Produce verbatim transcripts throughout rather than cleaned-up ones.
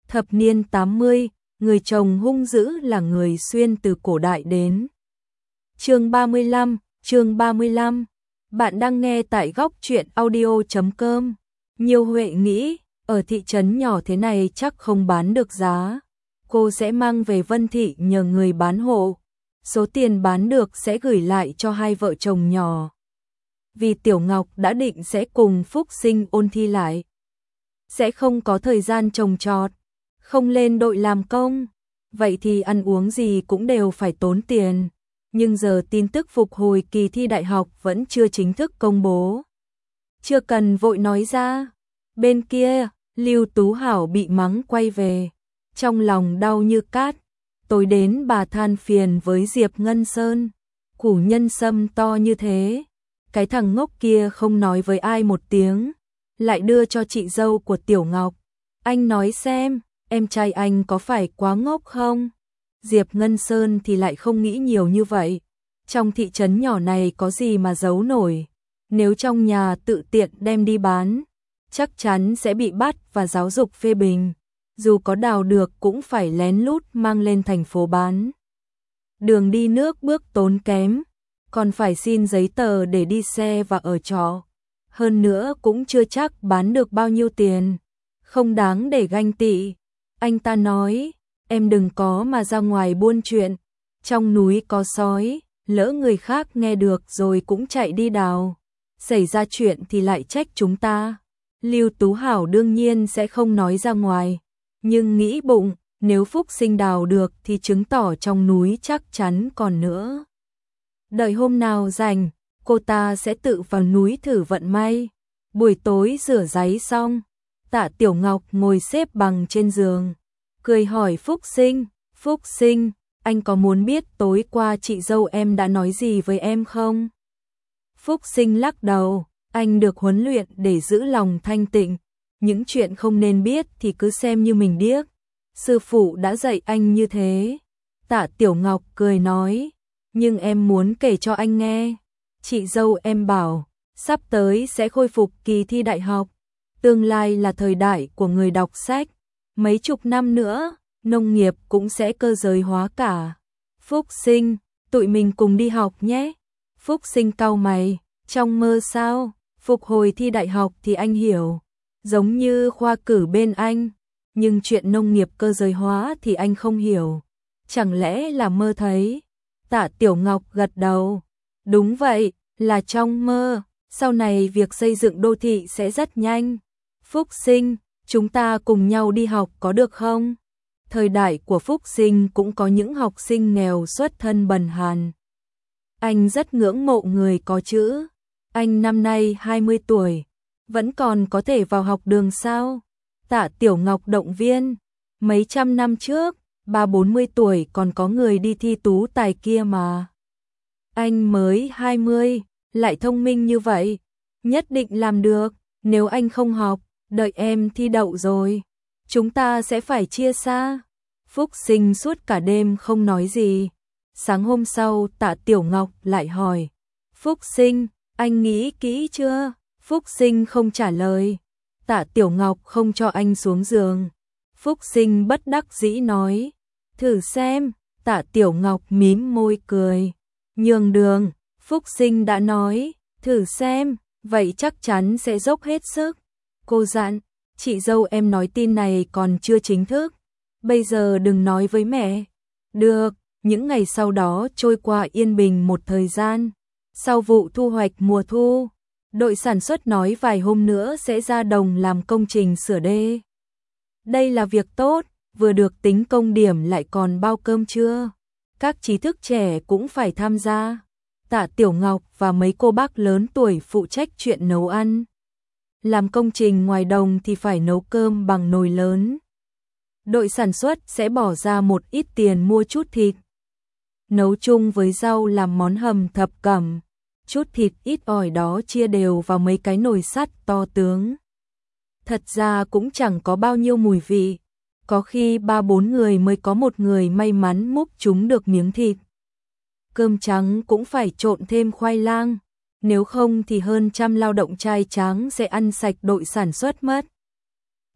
Thập niên tám mươi, người chồng hung dữ là người xuyên từ cổ đại đến. Chương ba mươi lăm, chương ba mươi lăm. Bạn đang nghe tại góc truyện audio chấm com. Nhiều Huệ nghĩ, ở thị trấn nhỏ thế này chắc không bán được giá. Cô sẽ mang về Vân Thị nhờ người bán hộ. Số tiền bán được sẽ gửi lại cho hai vợ chồng nhỏ. Vì Tiểu Ngọc đã định sẽ cùng Phúc Sinh ôn thi lại. Sẽ không có thời gian trồng trọt, không lên đội làm công. Vậy thì ăn uống gì cũng đều phải tốn tiền. Nhưng giờ tin tức phục hồi kỳ thi đại học vẫn chưa chính thức công bố. Chưa cần vội nói ra. Bên kia, Lưu Tú Hảo bị mắng quay về. Trong lòng đau như cát. Tối đến bà than phiền với Diệp Ngân Sơn. Củ nhân sâm to như thế. Cái thằng ngốc kia không nói với ai một tiếng. Lại đưa cho chị dâu của Tiểu Ngọc. Anh nói xem, em trai anh có phải quá ngốc không? Diệp Ngân Sơn thì lại không nghĩ nhiều như vậy. Trong thị trấn nhỏ này có gì mà giấu nổi. Nếu trong nhà tự tiện đem đi bán, chắc chắn sẽ bị bắt và giáo dục phê bình. Dù có đào được cũng phải lén lút mang lên thành phố bán. Đường đi nước bước tốn kém, còn phải xin giấy tờ để đi xe và ở trọ. Hơn nữa cũng chưa chắc bán được bao nhiêu tiền. Không đáng để ganh tị. Anh ta nói, em đừng có mà ra ngoài buôn chuyện. Trong núi có sói, lỡ người khác nghe được rồi cũng chạy đi đào. Xảy ra chuyện thì lại trách chúng ta. Lưu Tú Hảo đương nhiên sẽ không nói ra ngoài. Nhưng nghĩ bụng, nếu Phúc Sinh đào được thì chứng tỏ trong núi chắc chắn còn nữa. Đợi hôm nào rảnh, cô ta sẽ tự vào núi thử vận may. Buổi tối rửa ráy xong, Tạ Tiểu Ngọc ngồi xếp bằng trên giường, cười hỏi Phúc Sinh, Phúc Sinh, anh có muốn biết tối qua chị dâu em đã nói gì với em không? Phúc Sinh lắc đầu, anh được huấn luyện để giữ lòng thanh tịnh, những chuyện không nên biết thì cứ xem như mình điếc. Sư phụ đã dạy anh như thế. Tạ Tiểu Ngọc cười nói, nhưng em muốn kể cho anh nghe. Chị dâu em bảo, sắp tới sẽ khôi phục kỳ thi đại học. Tương lai là thời đại của người đọc sách. Mấy chục năm nữa, nông nghiệp cũng sẽ cơ giới hóa cả. Phúc Sinh, tụi mình cùng đi học nhé. Phúc Sinh cau mày, trong mơ sao? Phục hồi thi đại học thì anh hiểu, giống như khoa cử bên anh. Nhưng chuyện nông nghiệp cơ giới hóa thì anh không hiểu. Chẳng lẽ là mơ thấy? Tạ Tiểu Ngọc gật đầu. Đúng vậy, là trong mơ. Sau này việc xây dựng đô thị sẽ rất nhanh. Phúc Sinh, chúng ta cùng nhau đi học có được không? Thời đại của Phúc Sinh cũng có những học sinh nghèo xuất thân bần hàn. Anh rất ngưỡng mộ người có chữ. Anh năm nay hai mươi tuổi, vẫn còn có thể vào học đường sao? Tạ Tiểu Ngọc động viên, mấy trăm năm trước, ba bốn mươi tuổi còn có người đi thi tú tài kia mà. Anh mới hai mươi, lại thông minh như vậy, nhất định làm được. Nếu anh không học, đợi em thi đậu rồi, chúng ta sẽ phải chia xa. Phúc Sinh suốt cả đêm không nói gì. Sáng hôm sau Tạ Tiểu Ngọc lại hỏi, Phúc Sinh, anh nghĩ kỹ chưa? Phúc Sinh không trả lời. Tạ Tiểu Ngọc không cho anh xuống giường. Phúc Sinh bất đắc dĩ nói, thử xem. Tạ Tiểu Ngọc mím môi cười. Nhường đường, Phúc Sinh đã nói, thử xem, vậy chắc chắn sẽ dốc hết sức. Cô dặn, chị dâu em nói tin này còn chưa chính thức. Bây giờ đừng nói với mẹ. Được, những ngày sau đó trôi qua yên bình một thời gian. Sau vụ thu hoạch mùa thu, đội sản xuất nói vài hôm nữa sẽ ra đồng làm công trình sửa đê. Đây là việc tốt, vừa được tính công điểm lại còn bao cơm trưa. Các trí thức trẻ cũng phải tham gia. Tạ Tiểu Ngọc và mấy cô bác lớn tuổi phụ trách chuyện nấu ăn. Làm công trình ngoài đồng thì phải nấu cơm bằng nồi lớn. Đội sản xuất sẽ bỏ ra một ít tiền mua chút thịt. Nấu chung với rau làm món hầm thập cẩm. Chút thịt ít ỏi đó chia đều vào mấy cái nồi sắt to tướng. Thật ra cũng chẳng có bao nhiêu mùi vị. Có khi ba bốn người mới có một người may mắn múc trúng được miếng thịt. Cơm trắng cũng phải trộn thêm khoai lang. Nếu không thì hơn trăm lao động trai tráng sẽ ăn sạch đội sản xuất mất.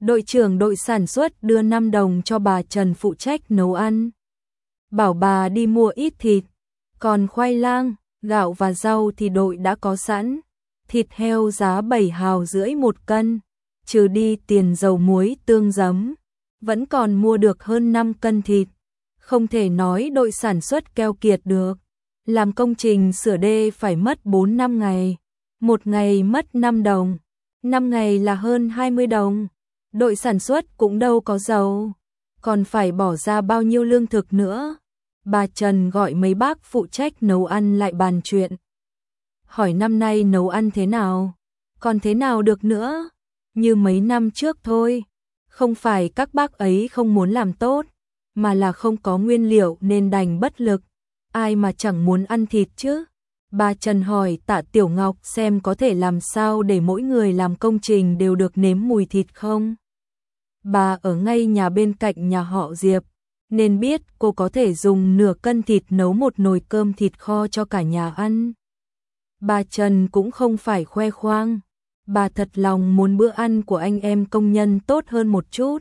Đội trưởng đội sản xuất đưa năm đồng cho bà Trần phụ trách nấu ăn. Bảo bà đi mua ít thịt, còn khoai lang, gạo và rau thì đội đã có sẵn. Thịt heo giá bảy hào rưỡi một cân, trừ đi tiền dầu muối tương giấm, vẫn còn mua được hơn năm cân thịt. Không thể nói đội sản xuất keo kiệt được. Làm công trình sửa đê phải mất bốn năm ngày, một ngày mất năm đồng, năm ngày là hơn hai mươi đồng. Đội sản xuất cũng đâu có giàu, còn phải bỏ ra bao nhiêu lương thực nữa. Bà Trần gọi mấy bác phụ trách nấu ăn lại bàn chuyện. Hỏi năm nay nấu ăn thế nào? Còn thế nào được nữa? Như mấy năm trước thôi. Không phải các bác ấy không muốn làm tốt, mà là không có nguyên liệu nên đành bất lực. Ai mà chẳng muốn ăn thịt chứ? Bà Trần hỏi Tạ Tiểu Ngọc xem có thể làm sao để mỗi người làm công trình đều được nếm mùi thịt không? Bà ở ngay nhà bên cạnh nhà họ Diệp, nên biết cô có thể dùng nửa cân thịt nấu một nồi cơm thịt kho cho cả nhà ăn. Bà Trần cũng không phải khoe khoang, bà thật lòng muốn bữa ăn của anh em công nhân tốt hơn một chút.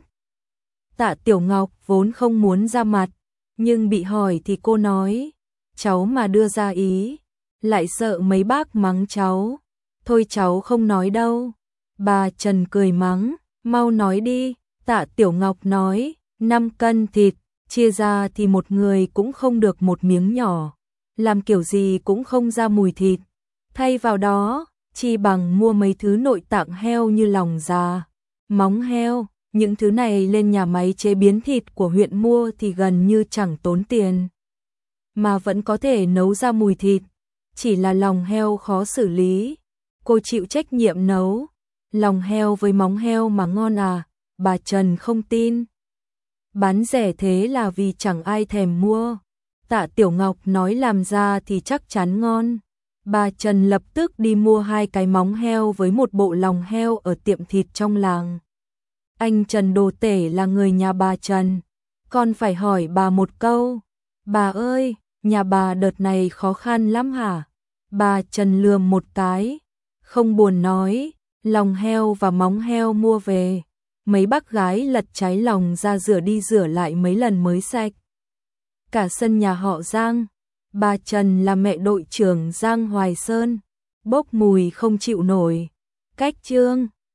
Tạ Tiểu Ngọc vốn không muốn ra mặt, nhưng bị hỏi thì cô nói, cháu mà đưa ra ý, lại sợ mấy bác mắng cháu. Thôi cháu không nói đâu. Bà Trần cười mắng, mau nói đi. Tạ Tiểu Ngọc nói, năm cân thịt, chia ra thì một người cũng không được một miếng nhỏ, làm kiểu gì cũng không ra mùi thịt. Thay vào đó, chi bằng mua mấy thứ nội tạng heo như lòng già, móng heo, những thứ này lên nhà máy chế biến thịt của huyện mua thì gần như chẳng tốn tiền, mà vẫn có thể nấu ra mùi thịt. Chỉ là lòng heo khó xử lý, cô chịu trách nhiệm nấu. Lòng heo với móng heo mà ngon à? Bà Trần không tin. Bán rẻ thế là vì chẳng ai thèm mua. Tạ Tiểu Ngọc nói làm ra thì chắc chắn ngon. Bà Trần lập tức đi mua hai cái móng heo với một bộ lòng heo ở tiệm thịt trong làng. Anh Trần Đồ Tể là người nhà bà Trần, con phải hỏi bà một câu. Bà ơi, nhà bà đợt này khó khăn lắm hả? Bà Trần lườm một cái, không buồn nói, lòng heo và móng heo mua về. Mấy bác gái lật trái lòng ra rửa đi rửa lại mấy lần mới sạch. Cả sân nhà họ Giang, bà Trần là mẹ đội trưởng Giang Hoài Sơn, bốc mùi không chịu nổi. Cách trương